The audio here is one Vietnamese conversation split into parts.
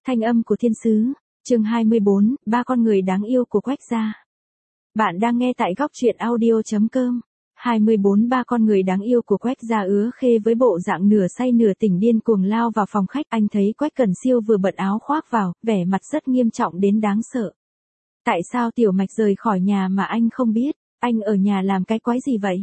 Thanh âm của thiên sứ, chương 24, ba con người đáng yêu của Quách gia. Bạn đang nghe tại góc truyện audio.com. 24 Ba con người đáng yêu của Quách gia. Ứa Khê với bộ dạng nửa say nửa tỉnh điên cuồng lao vào phòng khách. Anh thấy Quách Cẩn Siêu vừa bận áo khoác vào, vẻ mặt rất nghiêm trọng đến đáng sợ. Tại sao Tiểu Mạch rời khỏi nhà mà anh không biết? Anh ở nhà làm cái quái gì vậy?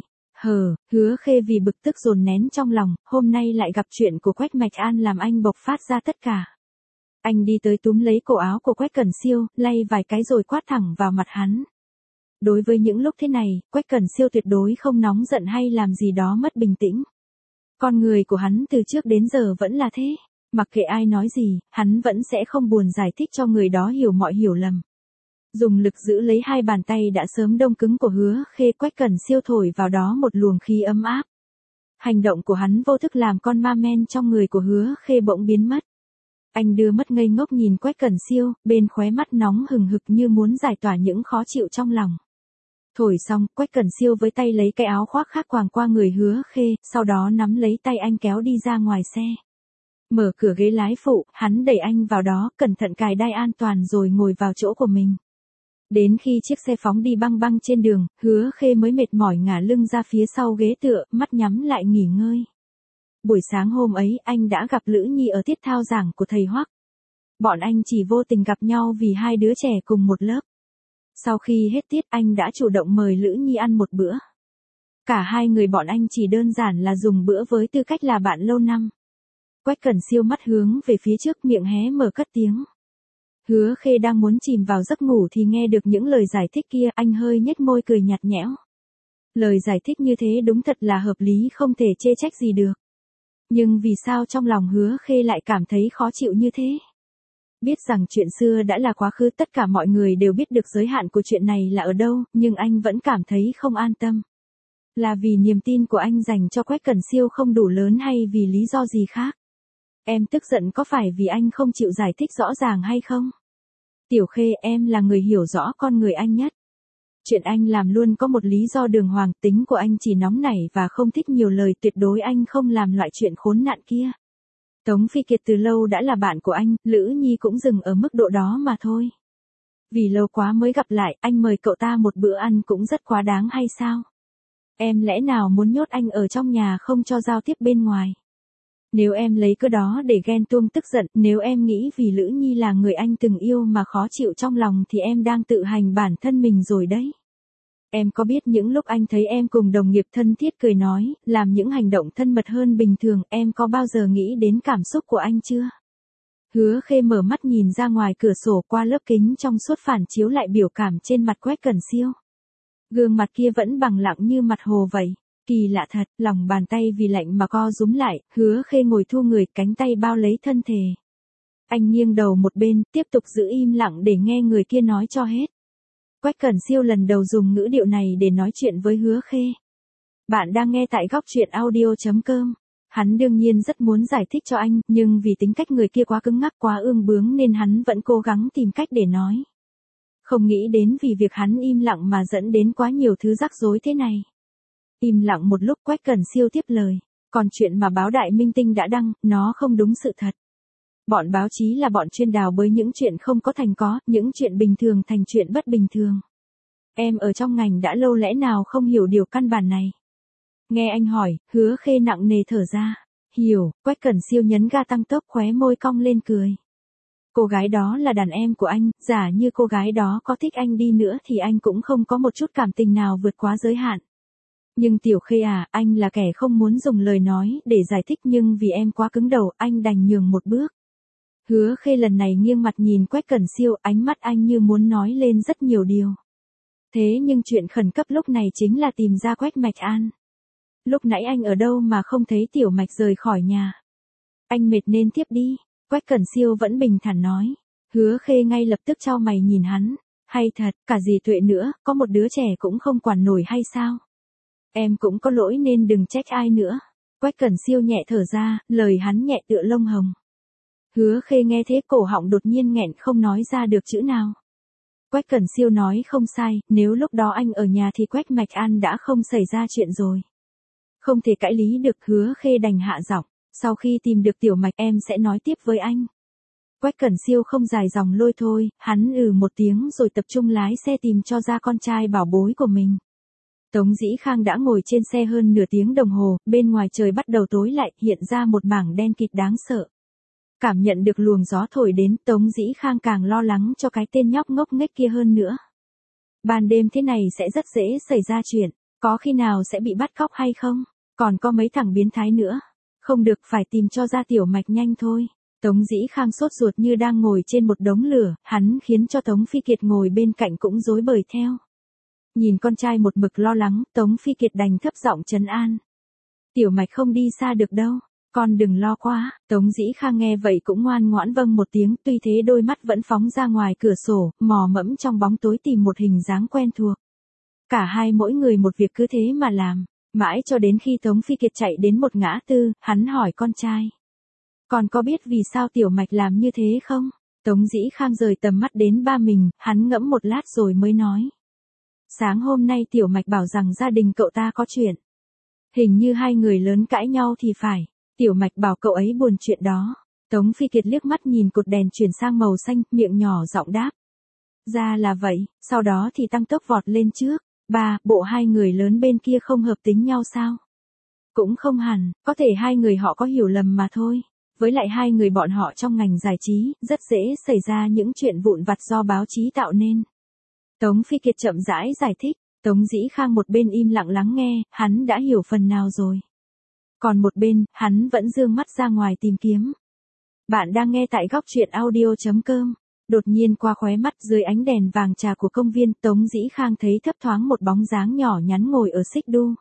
Hứa Khê vì bực tức dồn nén trong lòng, hôm nay lại gặp chuyện của Quách Mạch An làm anh bộc phát ra tất cả. Anh đi tới túm lấy cổ áo của Quách Cẩn Siêu, lay vài cái rồi quát thẳng vào mặt hắn. Đối với những lúc thế này, Quách Cẩn Siêu tuyệt đối không nóng giận hay làm gì đó mất bình tĩnh. Con người của hắn từ trước đến giờ vẫn là thế. Mặc kệ ai nói gì, hắn vẫn sẽ không buồn giải thích cho người đó hiểu mọi hiểu lầm. Dùng lực giữ lấy hai bàn tay đã sớm đông cứng của Hứa Khê, Quách Cẩn Siêu thổi vào đó một luồng khí ấm áp. Hành động của hắn vô thức làm con ma men trong người của Hứa Khê bỗng biến mất. Anh đưa mắt ngây ngốc nhìn Quách Cẩn Siêu, bên khóe mắt nóng hừng hực như muốn giải tỏa những khó chịu trong lòng. Thổi xong, Quách Cẩn Siêu với tay lấy cái áo khoác khác quàng qua người Hứa Khê, sau đó nắm lấy tay anh kéo đi ra ngoài xe. Mở cửa ghế lái phụ, hắn đẩy anh vào đó, cẩn thận cài đai an toàn rồi ngồi vào chỗ của mình. Đến khi chiếc xe phóng đi băng băng trên đường, Hứa Khê mới mệt mỏi ngả lưng ra phía sau ghế tựa, mắt nhắm lại nghỉ ngơi. Buổi sáng hôm ấy anh đã gặp Lữ Nhi ở tiết thao giảng của thầy Hoắc. Bọn anh chỉ vô tình gặp nhau vì hai đứa trẻ cùng một lớp. Sau khi hết tiết anh đã chủ động mời Lữ Nhi ăn một bữa. Cả hai người bọn anh chỉ đơn giản là dùng bữa với tư cách là bạn lâu năm. Quách Cẩn Siêu mắt hướng về phía trước, miệng hé mở cất tiếng. Hứa Khê đang muốn chìm vào giấc ngủ thì nghe được những lời giải thích kia, anh hơi nhếch môi cười nhạt nhẽo. Lời giải thích như thế đúng thật là hợp lý, không thể chê trách gì được. Nhưng vì sao trong lòng Hứa Khê lại cảm thấy khó chịu như thế? Biết rằng chuyện xưa đã là quá khứ, tất cả mọi người đều biết được giới hạn của chuyện này là ở đâu, nhưng anh vẫn cảm thấy không an tâm. Là vì niềm tin của anh dành cho Quách Cẩn Siêu không đủ lớn hay vì lý do gì khác? Em tức giận có phải vì anh không chịu giải thích rõ ràng hay không? Tiểu Khê, em là người hiểu rõ con người anh nhất. Chuyện anh làm luôn có một lý do đường hoàng, tính của anh chỉ nóng nảy và không thích nhiều lời, tuyệt đối anh không làm loại chuyện khốn nạn kia. Tống Phi Kiệt từ lâu đã là bạn của anh, Lữ Nhi cũng dừng ở mức độ đó mà thôi. Vì lâu quá mới gặp lại, anh mời cậu ta một bữa ăn cũng rất quá đáng hay sao? Em lẽ nào muốn nhốt anh ở trong nhà không cho giao tiếp bên ngoài? Nếu em lấy cớ đó để ghen tuông tức giận, nếu em nghĩ vì Lữ Nhi là người anh từng yêu mà khó chịu trong lòng thì em đang tự hành bản thân mình rồi đấy. Em có biết những lúc anh thấy em cùng đồng nghiệp thân thiết cười nói, làm những hành động thân mật hơn bình thường, em có bao giờ nghĩ đến cảm xúc của anh chưa? Hứa Khê mở mắt nhìn ra ngoài cửa sổ, qua lớp kính trong suốt phản chiếu lại biểu cảm trên mặt Quách Cẩn Siêu. Gương mặt kia vẫn bằng lặng như mặt hồ vậy. Kỳ lạ thật, lòng bàn tay vì lạnh mà co rúm lại, Hứa Khê ngồi thu người, cánh tay bao lấy thân thể. Anh nghiêng đầu một bên, tiếp tục giữ im lặng để nghe người kia nói cho hết. Quách Cẩn Siêu lần đầu dùng ngữ điệu này để nói chuyện với Hứa Khê. Bạn đang nghe tại góc truyện audio.com. Hắn đương nhiên rất muốn giải thích cho anh, nhưng vì tính cách người kia quá cứng ngắc, quá ương bướng nên hắn vẫn cố gắng tìm cách để nói. Không nghĩ đến vì việc hắn im lặng mà dẫn đến quá nhiều thứ rắc rối thế này. Im lặng một lúc, Quách Cẩn Siêu tiếp lời. Còn chuyện mà báo Đại Minh Tinh đã đăng, nó không đúng sự thật. Bọn báo chí là bọn chuyên đào bới những chuyện không có thành có, những chuyện bình thường thành chuyện bất bình thường. Em ở trong ngành đã lâu, lẽ nào không hiểu điều căn bản này? Nghe anh hỏi, Hứa Khê nặng nề thở ra. Hiểu, Quách Cẩn Siêu nhấn ga tăng tốc, khóe môi cong lên cười. Cô gái đó là đàn em của anh, giả như cô gái đó có thích anh đi nữa thì anh cũng không có một chút cảm tình nào vượt quá giới hạn. Nhưng Tiểu Khê à, anh là kẻ không muốn dùng lời nói để giải thích, nhưng vì em quá cứng đầu, anh đành nhường một bước. Hứa Khê lần này nghiêng mặt nhìn Quách Cẩn Siêu, ánh mắt anh như muốn nói lên rất nhiều điều. Thế nhưng chuyện khẩn cấp lúc này chính là tìm ra Quách Mạch An. Lúc nãy anh ở đâu mà không thấy Tiểu Mạch rời khỏi nhà? Anh mệt nên tiếp đi. Quách Cẩn Siêu vẫn bình thản nói. Hứa Khê ngay lập tức chau mày nhìn hắn. Hay thật, cả dì Tuệ nữa, có một đứa trẻ cũng không quản nổi hay sao? Em cũng có lỗi nên đừng trách ai nữa. Quách Cẩn Siêu nhẹ thở ra, lời hắn nhẹ tựa lông hồng. Hứa Khê nghe thế cổ họng đột nhiên nghẹn, không nói ra được chữ nào. Quách Cẩn Siêu nói không sai, nếu lúc đó anh ở nhà thì Quách Mạch An đã không xảy ra chuyện rồi. Không thể cãi lý được, Hứa Khê đành hạ giọng. Sau khi tìm được Tiểu Mạch em sẽ nói tiếp với anh. Quách Cẩn Siêu không dài dòng lôi thôi, hắn một tiếng rồi tập trung lái xe tìm cho ra con trai bảo bối của mình. Tống Dĩ Khang đã ngồi trên xe hơn nửa tiếng đồng hồ, bên ngoài trời bắt đầu tối lại, hiện ra một mảng đen kịt đáng sợ. Cảm nhận được luồng gió thổi đến, Tống Dĩ Khang càng lo lắng cho cái tên nhóc ngốc nghếch kia hơn nữa. Ban đêm thế này sẽ rất dễ xảy ra chuyện, có khi nào sẽ bị bắt cóc hay không? Còn có mấy thằng biến thái nữa. Không được, phải tìm cho ra Tiểu Mạch nhanh thôi. Tống Dĩ Khang sốt ruột như đang ngồi trên một đống lửa, hắn khiến cho Tống Phi Kiệt ngồi bên cạnh cũng rối bời theo. Nhìn con trai một mực lo lắng, Tống Phi Kiệt đành thấp giọng trấn an. Tiểu Mạch không đi xa được đâu, con đừng lo quá. Tống Dĩ Khang nghe vậy cũng ngoan ngoãn vâng một tiếng, tuy thế đôi mắt vẫn phóng ra ngoài cửa sổ, mò mẫm trong bóng tối tìm một hình dáng quen thuộc. Cả hai mỗi người một việc cứ thế mà làm, mãi cho đến khi Tống Phi Kiệt chạy đến một ngã tư, hắn hỏi con trai. Con có biết vì sao Tiểu Mạch làm như thế không? Tống Dĩ Khang rời tầm mắt đến ba mình, hắn ngẫm một lát rồi mới nói. Sáng hôm nay Tiểu Mạch bảo rằng gia đình cậu ta có chuyện. Hình như hai người lớn cãi nhau thì phải. Tiểu Mạch bảo cậu ấy buồn chuyện đó. Tống Phi Kiệt liếc mắt nhìn cột đèn chuyển sang màu xanh, miệng nhỏ giọng đáp. Ra là vậy, sau đó thì tăng tốc vọt lên trước. Ba, bộ hai người lớn bên kia không hợp tính nhau sao? Cũng không hẳn, có thể hai người họ có hiểu lầm mà thôi. Với lại hai người bọn họ trong ngành giải trí, rất dễ xảy ra những chuyện vụn vặt do báo chí tạo nên. Tống Phi Kiệt chậm rãi giải thích, Tống Dĩ Khang một bên im lặng lắng nghe, hắn đã hiểu phần nào rồi. Còn một bên, hắn vẫn dương mắt ra ngoài tìm kiếm. Bạn đang nghe tại góc truyện audio.com. Đột nhiên qua khóe mắt dưới ánh đèn vàng trà của công viên, Tống Dĩ Khang thấy thấp thoáng một bóng dáng nhỏ nhắn ngồi ở xích đu.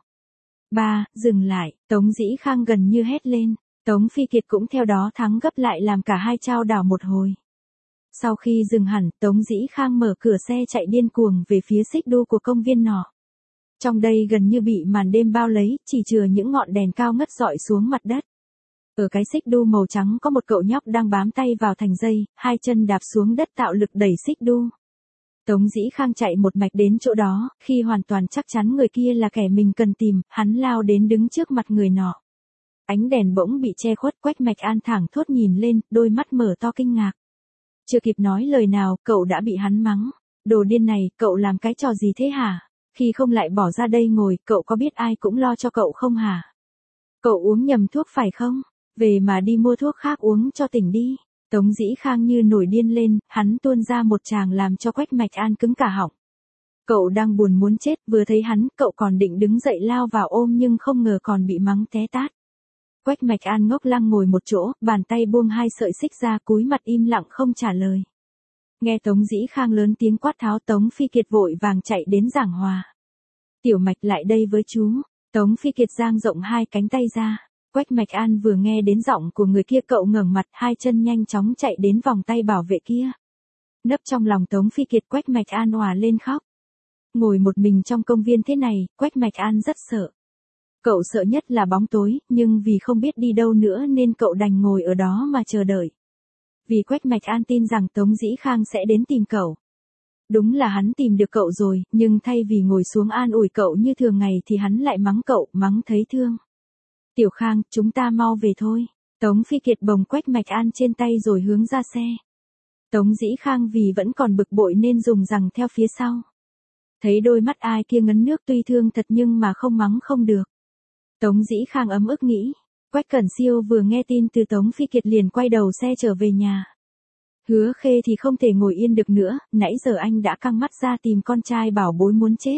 Ba, dừng lại, Tống Dĩ Khang gần như hét lên. Tống Phi Kiệt cũng theo đó thắng gấp lại làm cả hai chao đảo một hồi. Sau khi dừng hẳn, Tống Dĩ Khang mở cửa xe chạy điên cuồng về phía xích đu của công viên nọ. Trong đây gần như bị màn đêm bao lấy, chỉ chừa những ngọn đèn cao ngất dọi xuống mặt đất. Ở cái xích đu màu trắng có một cậu nhóc đang bám tay vào thành dây, hai chân đạp xuống đất tạo lực đẩy xích đu. Tống Dĩ Khang chạy một mạch đến chỗ đó, khi hoàn toàn chắc chắn người kia là kẻ mình cần tìm, hắn lao đến đứng trước mặt người nọ. Ánh đèn bỗng bị che khuất, Quách Mạch An thẳng thốt nhìn lên, đôi mắt mở to kinh ngạc. Chưa kịp nói lời nào, cậu đã bị hắn mắng. Đồ điên này, cậu làm cái trò gì thế hả? Khi không lại bỏ ra đây ngồi, cậu có biết ai cũng lo cho cậu không hả? Cậu uống nhầm thuốc phải không? Về mà đi mua thuốc khác uống cho tỉnh đi. Tống Dĩ Khang như nổi điên lên, hắn tuôn ra một tràng làm cho Quách Mạch An cứng cả họng. Cậu đang buồn muốn chết, vừa thấy hắn, cậu còn định đứng dậy lao vào ôm nhưng không ngờ còn bị mắng té tát. Quách Mạch An ngốc lăng ngồi một chỗ, bàn tay buông hai sợi xích ra, cúi mặt im lặng không trả lời. Nghe Tống Dĩ Khang lớn tiếng quát tháo, Tống Phi Kiệt vội vàng chạy đến giảng hòa. Tiểu Mạch lại đây với chú. Tống Phi Kiệt dang rộng hai cánh tay ra. Quách Mạch An vừa nghe đến giọng của người kia, cậu ngẩng mặt, hai chân nhanh chóng chạy đến vòng tay bảo vệ kia. Nấp trong lòng Tống Phi Kiệt, Quách Mạch An òa lên khóc. Ngồi một mình trong công viên thế này, Quách Mạch An rất sợ. Cậu sợ nhất là bóng tối, nhưng vì không biết đi đâu nữa nên cậu đành ngồi ở đó mà chờ đợi. Vì Quách Mạch An tin rằng Tống Dĩ Khang sẽ đến tìm cậu. Đúng là hắn tìm được cậu rồi, nhưng thay vì ngồi xuống an ủi cậu như thường ngày thì hắn lại mắng cậu, mắng thấy thương. Tiểu Khang, chúng ta mau về thôi. Tống Phi Kiệt bồng Quách Mạch An trên tay rồi hướng ra xe. Tống Dĩ Khang vì vẫn còn bực bội nên dùng giằng theo phía sau. Thấy đôi mắt ai kia ngấn nước, tuy thương thật nhưng mà không mắng không được. Tống Dĩ Khang ấm ức nghĩ. Quách Cẩn Siêu vừa nghe tin từ Tống Phi Kiệt liền quay đầu xe trở về nhà. Hứa Khê thì không thể ngồi yên được nữa, nãy giờ anh đã căng mắt ra tìm con trai bảo bối muốn chết.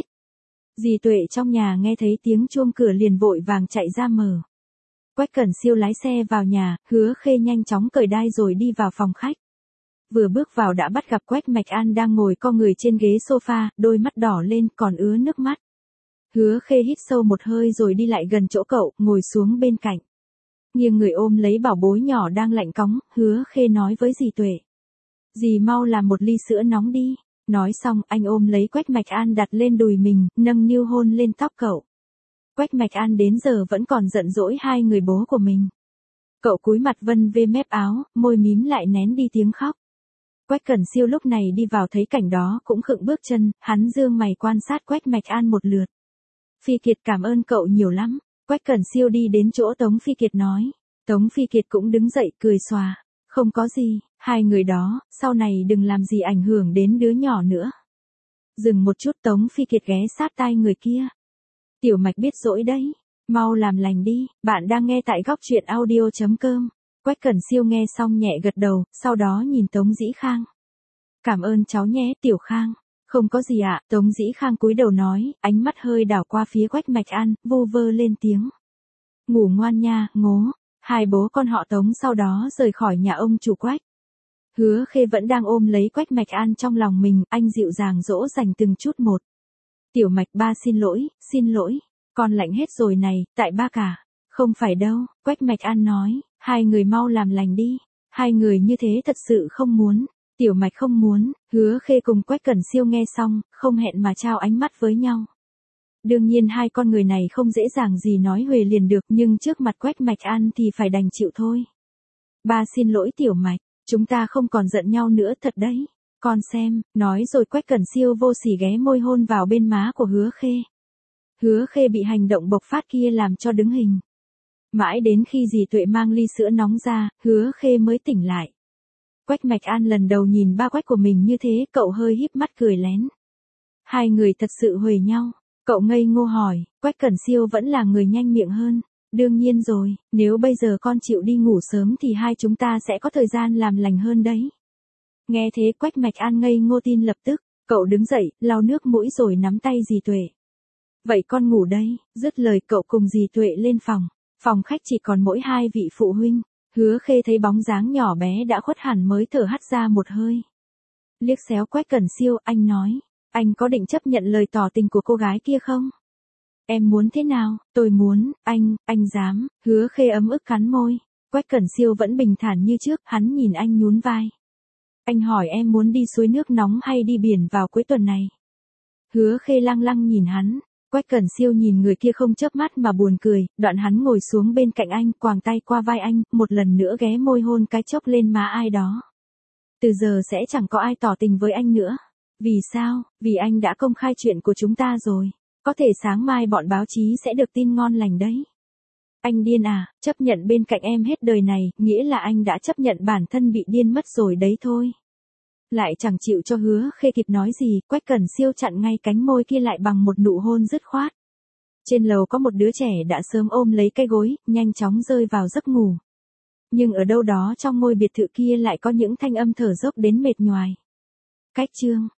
Dì Tuệ trong nhà nghe thấy tiếng chuông cửa liền vội vàng chạy ra mở. Quách Cẩn Siêu lái xe vào nhà, Hứa Khê nhanh chóng cởi đai rồi đi vào phòng khách. Vừa bước vào đã bắt gặp Quách Mạch An đang ngồi co người trên ghế sofa, đôi mắt đỏ lên còn ứa nước mắt. Hứa Khê hít sâu một hơi rồi đi lại gần chỗ cậu, ngồi xuống bên cạnh. Nghiêng người ôm lấy bảo bối nhỏ đang lạnh cóng, Hứa Khê nói với dì Tuệ. Dì mau làm một ly sữa nóng đi. Nói xong, anh ôm lấy Quách Mạch An đặt lên đùi mình, nâng niu hôn lên tóc cậu. Quách Mạch An đến giờ vẫn còn giận dỗi hai người bố của mình. Cậu cúi mặt vân về mép áo, môi mím lại nén đi tiếng khóc. Quách Cẩn Siêu lúc này đi vào thấy cảnh đó cũng khựng bước chân, hắn dương mày quan sát Quách Mạch An một lượt. Phi Kiệt cảm ơn cậu nhiều lắm. Quách Cẩn Siêu đi đến chỗ Tống Phi Kiệt nói. Tống Phi Kiệt cũng đứng dậy cười xòa. Không có gì, hai người đó, sau này đừng làm gì ảnh hưởng đến đứa nhỏ nữa. Dừng một chút Tống Phi Kiệt ghé sát tai người kia. Tiểu Mạch biết dỗi đấy, mau làm lành đi, bạn đang nghe tại góc truyện audio.com. Quách Cẩn Siêu nghe xong nhẹ gật đầu, sau đó nhìn Tống Dĩ Khang. Cảm ơn cháu nhé, Tiểu Khang. Không có gì ạ, Tống Dĩ Khang cúi đầu nói, ánh mắt hơi đảo qua phía Quách Mạch An, vu vơ lên tiếng. Ngủ ngoan nha, ngố. Hai bố con họ Tống sau đó rời khỏi nhà ông chủ Quách. Hứa Khê vẫn đang ôm lấy Quách Mạch An trong lòng mình, anh dịu dàng dỗ dành từng chút một. Tiểu Mạch ba xin lỗi, con lạnh hết rồi này, tại ba cả. Không phải đâu, Quách Mạch An nói, hai người mau làm lành đi, hai người như thế thật sự không muốn. Tiểu Mạch không muốn, Hứa Khê cùng Quách Cẩn Siêu nghe xong, không hẹn mà trao ánh mắt với nhau. Đương nhiên hai con người này không dễ dàng gì nói huề liền được, nhưng trước mặt Quách Mạch An thì phải đành chịu thôi. Ba xin lỗi Tiểu Mạch, chúng ta không còn giận nhau nữa thật đấy. Con xem, nói rồi Quách Cẩn Siêu vô sỉ ghé môi hôn vào bên má của Hứa Khê. Hứa Khê bị hành động bộc phát kia làm cho đứng hình. Mãi đến khi dì Tuệ mang ly sữa nóng ra, Hứa Khê mới tỉnh lại. Quách Mạch An lần đầu nhìn ba Quách của mình như thế, cậu hơi híp mắt cười lén. Hai người thật sự huề nhau. Cậu ngây ngô hỏi, Quách Cẩn Siêu vẫn là người nhanh miệng hơn. Đương nhiên rồi, nếu bây giờ con chịu đi ngủ sớm thì hai chúng ta sẽ có thời gian làm lành hơn đấy. Nghe thế Quách Mạch An ngây ngô tin lập tức, cậu đứng dậy, lau nước mũi rồi nắm tay dì Tuệ. Vậy con ngủ đây, dứt lời cậu cùng dì Tuệ lên phòng. Phòng khách chỉ còn mỗi hai vị phụ huynh. Hứa Khê thấy bóng dáng nhỏ bé đã khuất hẳn mới thở hắt ra một hơi. Liếc xéo Quách Cẩn Siêu, anh nói, anh có định chấp nhận lời tỏ tình của cô gái kia không? Em muốn thế nào? Tôi muốn, anh dám. Hứa Khê ấm ức cắn môi. Quách Cẩn Siêu vẫn bình thản như trước, hắn nhìn anh nhún vai. Anh hỏi em muốn đi suối nước nóng hay đi biển vào cuối tuần này? Hứa Khê lăng lăng nhìn hắn. Quách Cẩn Siêu nhìn người kia không chớp mắt mà buồn cười, đoạn hắn ngồi xuống bên cạnh anh, quàng tay qua vai anh, một lần nữa ghé môi hôn cái chốc lên má ai đó. Từ giờ sẽ chẳng có ai tỏ tình với anh nữa. Vì sao? Vì anh đã công khai chuyện của chúng ta rồi. Có thể sáng mai bọn báo chí sẽ được tin ngon lành đấy. Anh điên à, chấp nhận bên cạnh em hết đời này, nghĩa là anh đã chấp nhận bản thân bị điên mất rồi đấy thôi. Lại chẳng chịu cho Hứa Khê kịp nói gì, Quách Cẩn Siêu chặn ngay cánh môi kia lại bằng một nụ hôn dứt khoát. Trên lầu có một đứa trẻ đã sớm ôm lấy cái gối, nhanh chóng rơi vào giấc ngủ. Nhưng ở đâu đó trong ngôi biệt thự kia lại có những thanh âm thở dốc đến mệt nhoài. Cách chương